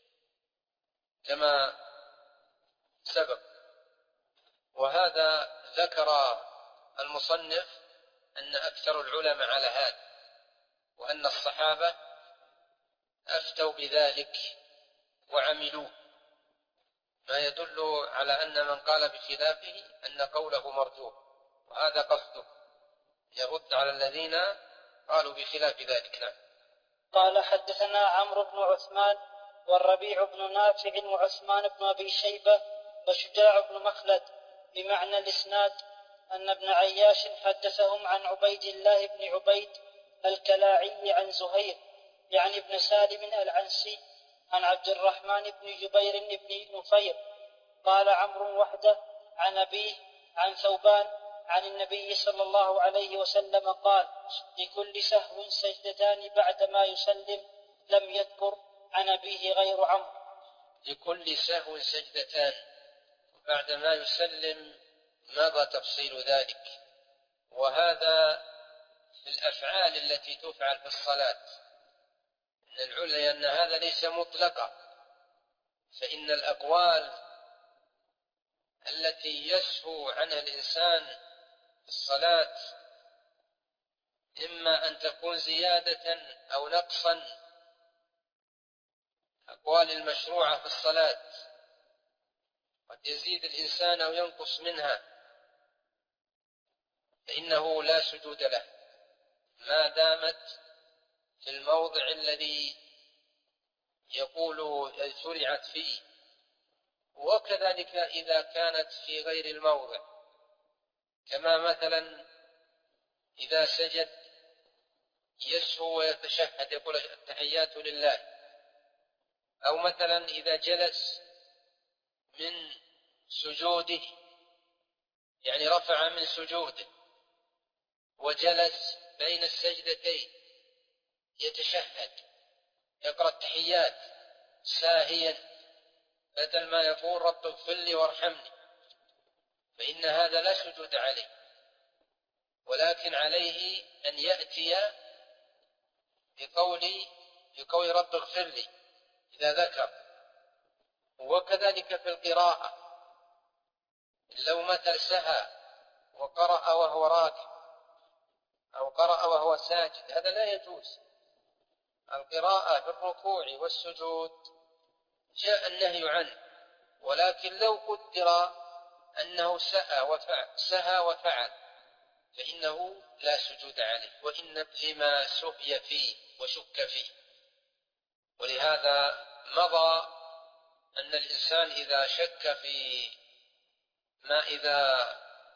كما سبق. وهذا ذكر المصنف أن أكثر العلماء على هذا، وأن الصحابة أفتوا بذلك وعملوه، ما يدل على أن من قال بخلافه أن قوله مرجوح، وهذا قصده يرد على الذين قالوا بخلاف ذلك. نعم. قال حدثنا عمرو بن عثمان والربيع بن نافع وعثمان بن أبي شيبة وشجاع بن مخلد بمعنى الإسناد أن ابن عياش حدثهم عن عبيد الله بن عبيد الكلاعي عن زهير يعني ابن سالم العنسي عن عبد الرحمن بن جبير بن نفير قال عمرو وحده عن أبيه عن ثوبان عن النبي صلى الله عليه وسلم قال لكل سهو سجدتان بعدما يسلم لم يذكر عن أبيه غير عمرو. لكل سهو سجدتان بعدما يسلم، ماذا تفصيل ذلك؟ وهذا في الأفعال التي تفعل في الصلاة، لأن هذا ليس مطلقا، فإن الأقوال التي يسهو عنها الإنسان في الصلاة إما أن تكون زيادة أو نقصا. أقوال المشروعة في الصلاة قد يزيد الإنسان أو ينقص منها، فإنه لا سجود له ما دامت في الموضع الذي يقول شرعت فيه، وكذلك إذا كانت في غير الموضع، كما مثلا إذا سجد يسهو ويتشهد يقول التحيات لله، أو مثلا إذا جلس من سجوده يعني رفع من سجوده وجلس بين السجدتين يتشهد يقرأ التحيات ساهيا بدل ما يقول رب اغفر لي وارحمني، فإن هذا لا سجود عليه، ولكن عليه أن يأتي بقول بقول رب اغفر لي إذا ذكر. وكذلك في القراءة، لو مثل سهى وقرأ وهو راكع أو قرأ وهو ساجد هذا لا يجوز. القراءة في الركوع والسجود جاء النهي عنه، ولكن لو قدر أنه سهى وفعل, سهى وفعل فإنه لا سجود عليه، وإن لما سهي فيه وشك فيه. ولهذا مضى أن الإنسان إذا شك في ما إذا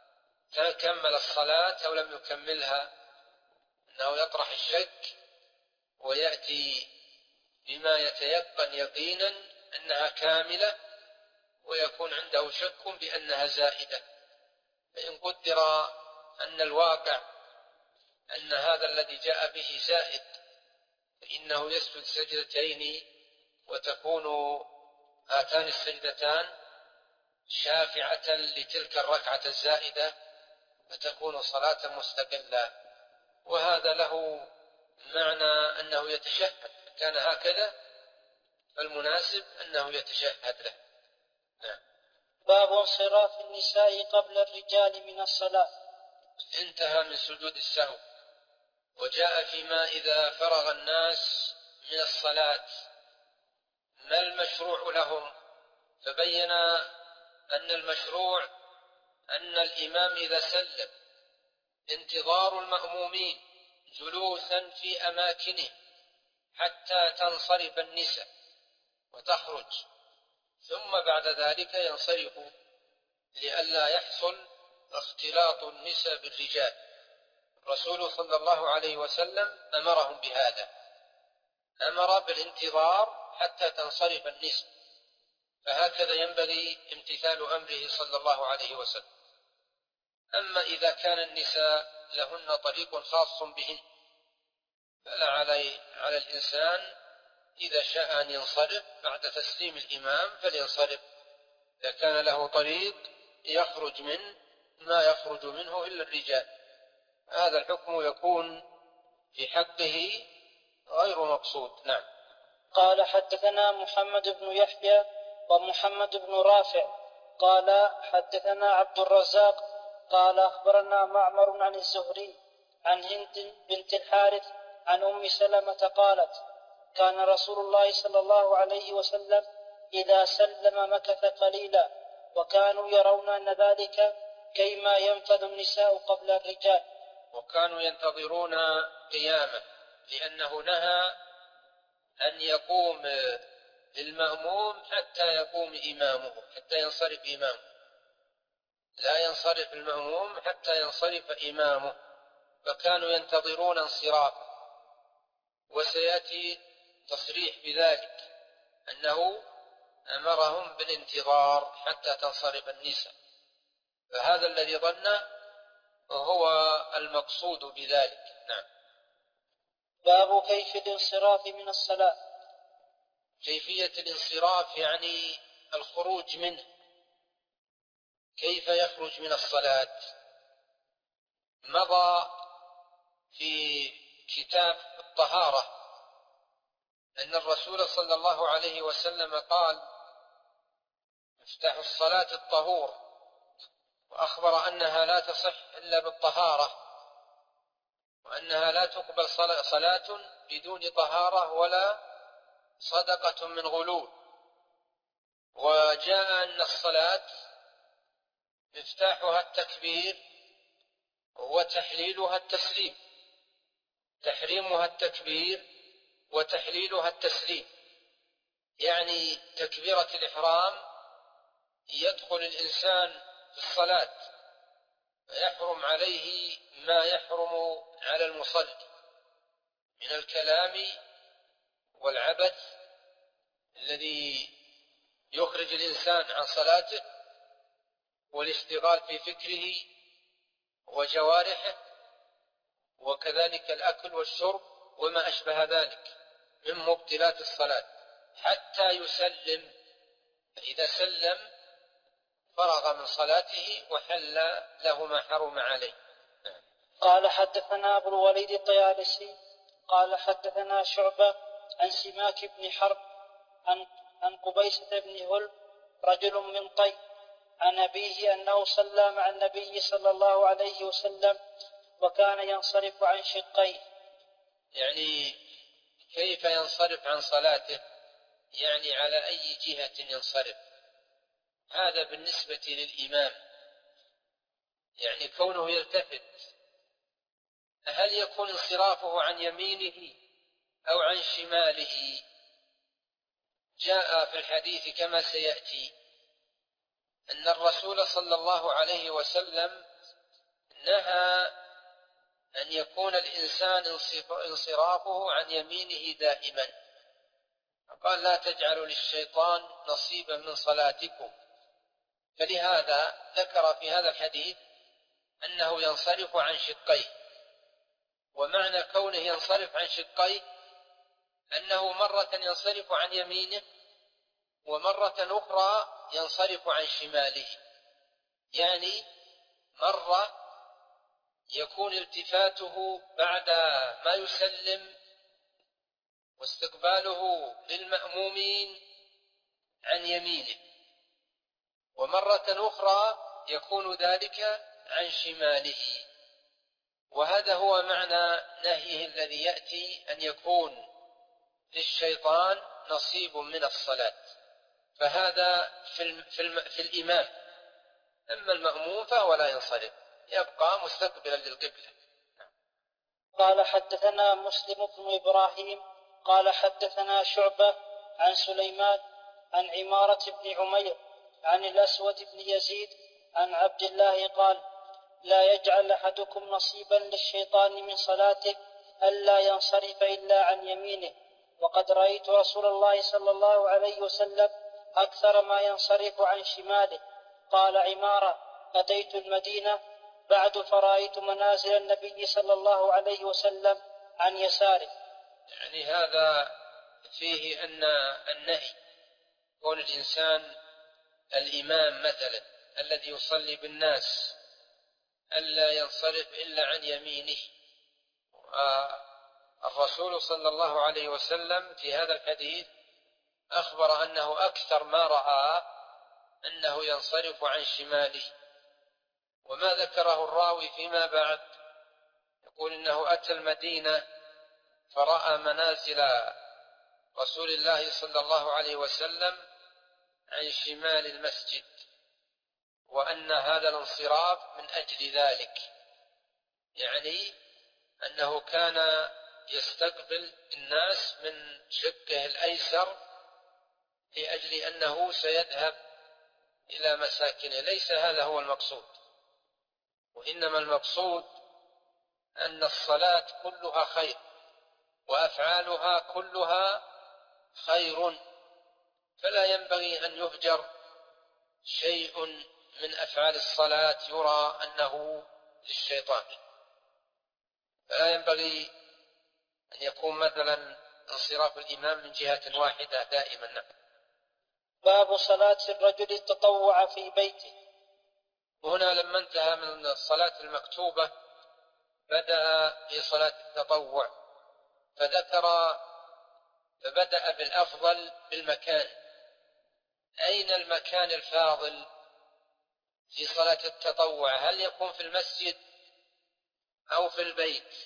كمل الصلاة أو لم يكملها أنه يطرح الشك ويأتي بما يتيقن يقينا أنها كاملة، ويكون عنده شك بأنها زائدة. فإن قدر أن الواقع أن هذا الذي جاء به زائد فإنه يسجد سجدتين، وتكون هاتان السجدتان شافعة لتلك الركعة الزائدة، فتكون صلاة مستقلة. وهذا له معنى أنه يتشهد، كان هكذا فالمناسب أنه يتشهد له. نعم. باب انصراف النساء قبل الرجال من الصلاة. انتهى من سجود السهو، وجاء فيما إذا فرغ الناس من الصلاة ما المشروع لهم، فبين أن المشروع أن الإمام إذا سلم انتظار المأمومين جلوسا في أماكنه حتى تنصرف النساء وتخرج، ثم بعد ذلك ينصرفوا لئلا يحصل اختلاط النساء بالرجال. الرسول صلى الله عليه وسلم أمرهم بهذا، أمر بالانتظار حتى تنصرف النساء، فهكذا ينبغي امتثال أمره صلى الله عليه وسلم. أما إذا كان النساء لهن طريق خاص بهن فلا علي على الإنسان إذا شاء أن ينصرف بعد تسليم الإمام فلينصرف، إذا كان له طريق يخرج من ما يخرج منه إلا الرجال. هذا الحكم يكون في حقه غير مقصود. نعم. قال حدثنا محمد بن يحيى ومحمد بن رافع قال حدثنا عبد الرزاق قال أخبرنا معمر عن الزهري عن هند بنت الحارث عن أم سلمة قالت كان رسول الله صلى الله عليه وسلم إذا سلم مكث قليلا وكانوا يرون أن ذلك كيما ينفذ النساء قبل الرجال، وكانوا ينتظرون قيامه لأنه نهى أن يقوم المأموم حتى يقوم إمامه، حتى ينصرف إمامه، لا ينصرف المأموم حتى ينصرف إمامه، فكانوا ينتظرون انصرافه. وسيأتي تصريح بذلك أنه أمرهم بالانتظار حتى تنصرف النساء، فهذا الذي ظنه هو المقصود بذلك. نعم. باب كيف الانصراف من الصلاة. كيفية الانصراف يعني الخروج منه، كيف يخرج من الصلاة. مضى في كتاب الطهارة أن الرسول صلى الله عليه وسلم قال مفتاح الصلاة الطهور، وأخبر أنها لا تصح إلا بالطهارة، وأنها لا تقبل صلاة بدون طهارة ولا صدقة من غلول. وجاء أن الصلاة مفتاحها التكبير وتحليلها التسليم، تحريمها التكبير وتحليلها التسليم، يعني تكبيرة الإحرام يدخل الإنسان في الصلاة فيحرم عليه ما يحرم على المصلي من الكلام والعبث الذي يخرج الإنسان عن صلاته، والاشتغال في فكره وجوارحه، وكذلك الأكل والشرب وما أشبه ذلك من مبطلات الصلاة حتى يسلم، فإذا سلم فرغ من صلاته وحل له ما حرم عليه. قال حدثنا أبو الوليد الطيالسي قال حدثنا شعبة عن سماك بن حرب عن, عن قبيسة بن هلب رجل من طي عن أبيه أنه صلى مع النبي صلى الله عليه وسلم وكان ينصرف عن شقيه. يعني كيف ينصرف عن صلاته؟ يعني على أي جهة ينصرف؟ هذا بالنسبة للإمام، يعني كونه يلتفت، هل يكون انصرافه عن يمينه أو عن شماله؟ جاء في الحديث كما سيأتي أن الرسول صلى الله عليه وسلم نهى أن يكون الإنسان انصرافه عن يمينه دائما، قال لا تجعلوا للشيطان نصيبا من صلاتكم، فلهذا ذكر في هذا الحديث أنه ينصرف عن شقيه. ومعنى كونه ينصرف عن شقيه أنه مرة ينصرف عن يمينه ومرة أخرى ينصرف عن شماله، يعني مرة يكون التفاته بعد ما يسلم واستقباله للمأمومين عن يمينه، ومرة أخرى يكون ذلك عن شماله. وهذا هو معنى نهيه الذي يأتي أن يكون للشيطان نصيب من الصلاة، فهذا في, الم في, الم في الإمام. أما المأموم فهو لا ينصرف، يبقى مستقبلا للقبلة. قال حدثنا مسلم بن إبراهيم قال حدثنا شعبة عن سليمان عن عمارة بن عمير عن الأسود بن يزيد عن عبد الله قال لا يجعل أحدكم نصيبا للشيطان من صلاته ألا ينصرف إلا عن يمينه، وقد رأيت رسول الله صلى الله عليه وسلم أكثر ما ينصرف عن شماله. قال عمارة أتيت المدينة بعد فرأيت منازل النبي صلى الله عليه وسلم عن يساره. يعني هذا فيه أن النهي كون الإنسان الإمام مثلا الذي يصلي بالناس ألا ينصرف إلا عن يمينه. الرسول صلى الله عليه وسلم في هذا الحديث أخبر أنه أكثر ما رأى أنه ينصرف عن شماله. وما ذكره الراوي فيما بعد يقول إنه أتى المدينة فرأى منازل رسول الله صلى الله عليه وسلم عن شمال المسجد، وأن هذا الانصراف من أجل ذلك، يعني أنه كان يستقبل الناس من شقه الأيسر لأجل أنه سيذهب إلى مساكنه. ليس هذا هو المقصود، وإنما المقصود أن الصلاة كلها خير وأفعالها كلها خير، فلا ينبغي أن يهجر شيء من أفعال الصلاة يرى أنه للشيطان. فلا ينبغي أن يكون مثلا انصراف الإمام من جهة واحدة دائما. باب صلاة الرجل التطوع في بيته. وهنا لما انتهى من الصلاة المكتوبة بدأ في صلاة التطوع، فذكر فبدأ بالأفضل بالمكان. أين المكان الفاضل في صلاة التطوع؟ هل يكون في المسجد أو في البيت؟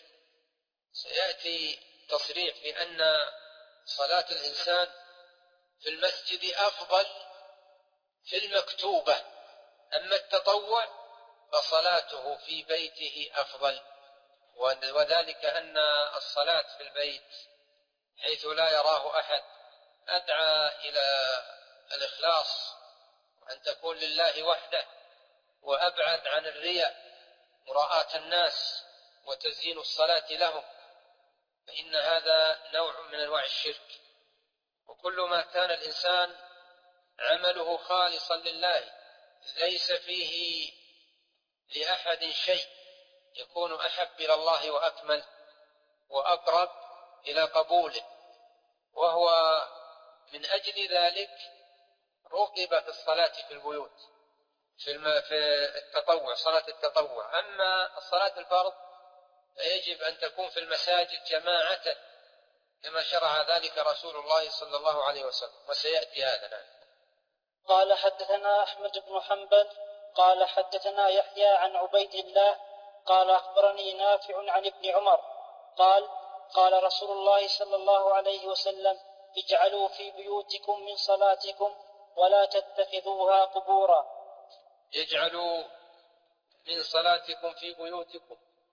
سيأتي تصريح في أن صلاة الإنسان في المسجد أفضل في المكتوبة، أما التطوع فصلاته في بيته أفضل. وذلك أن الصلاة في البيت حيث لا يراه أحد أدعى إلى الإخلاص وأن تكون لله وحده، وأبعد عن الرياء مراءة الناس وتزيين الصلاة لهم، فإن هذا نوع من أنواع الشرك. وكل ما كان الإنسان عمله خالصا لله ليس فيه لأحد شيء يكون أحب إلى الله وأكمل وأقرب إلى قبوله. وهو من أجل ذلك رغب في الصلاة في البيوت في التطوع، صلاة التطوع. أما الصلاة الفرض فيجب أن تكون في المساجد جماعة كما شرع ذلك رسول الله صلى الله عليه وسلم، وسيأتي هذا الآن. قال حدثنا أحمد بن حنبل قال حدثنا يحيى عن عبيد الله قال أخبرني نافع عن ابن عمر قال قال رسول الله صلى الله عليه وسلم اجعلوا في بيوتكم من صلاتكم ولا تتخذوها قبورا. اجعلوا من صلاتكم في بيوتكم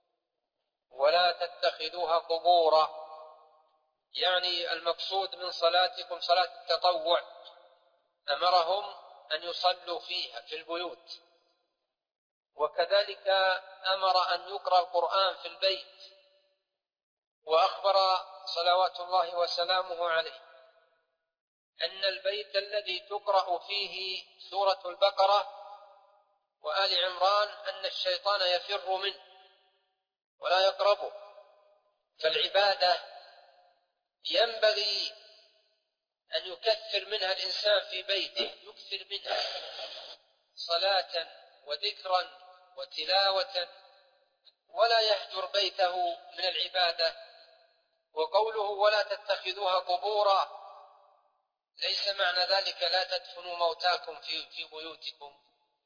ولا تتخذوها قبورا، يعني المقصود من صلاتكم صلاة التطوع أمرهم أن يصلوا فيها في البيوت، وكذلك أمر أن يقرأ القرآن في البيت. وأخبر صلوات الله وسلامه عليه أن البيت الذي تقرأ فيه سورة البقرة وآل عمران أن الشيطان يفر منه ولا يقربه. فالعبادة ينبغي أن يكثر منها الإنسان في بيته، يكثر منها صلاة وذكرا وتلاوة، ولا يهجر بيته من العبادة. وقوله ولا تتخذوها قبورا ليس معنى ذلك لا تدفنوا موتاكم في في بيوتكم،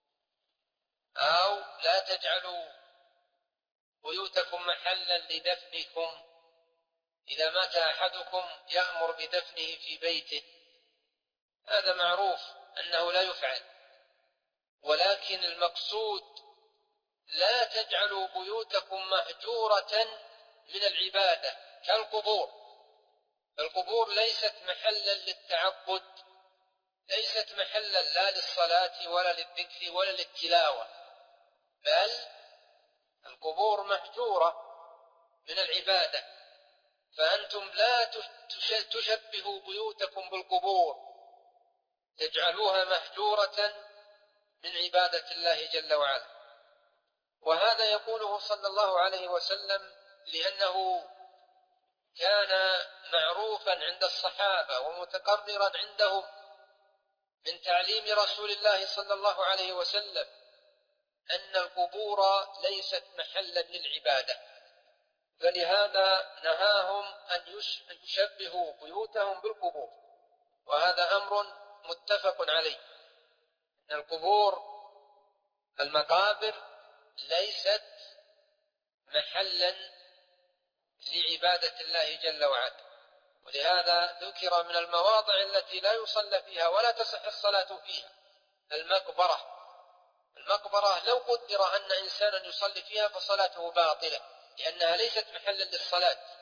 أو لا تجعلوا بيوتكم محلا لدفنكم. إذا مات أحدكم يأمر بدفنه في بيته، هذا معروف أنه لا يفعل، ولكن المقصود لا تجعلوا بيوتكم مهجورة من العبادة كالقبور. القبور ليست محلا للتعبد، ليست محلا لا للصلاة ولا للذكر ولا للتلاوة، بل القبور مهجورة من العبادة. فأنتم لا تشبهوا بيوتكم بالقبور، تجعلوها مهجورة من عبادة الله جل وعلا. وهذا يقوله صلى الله عليه وسلم لأنه كان معروفا عند الصحابة ومتقررا عندهم من تعليم رسول الله صلى الله عليه وسلم أن القبور ليست محلا للعبادة، فلهذا نهاهم أن يشبهوا بيوتهم بالقبور، وهذا أمر متفق عليه، أن القبور المقابر ليست محلا لعبادة الله جل وعلا. ولهذا ذكر من المواضع التي لا يصلى فيها ولا تصح الصلاة فيها المقبرة. المقبرة لو قدر أن إنسانا يصلي فيها فصلاته باطلة، لأنها ليست محلا للصلاة،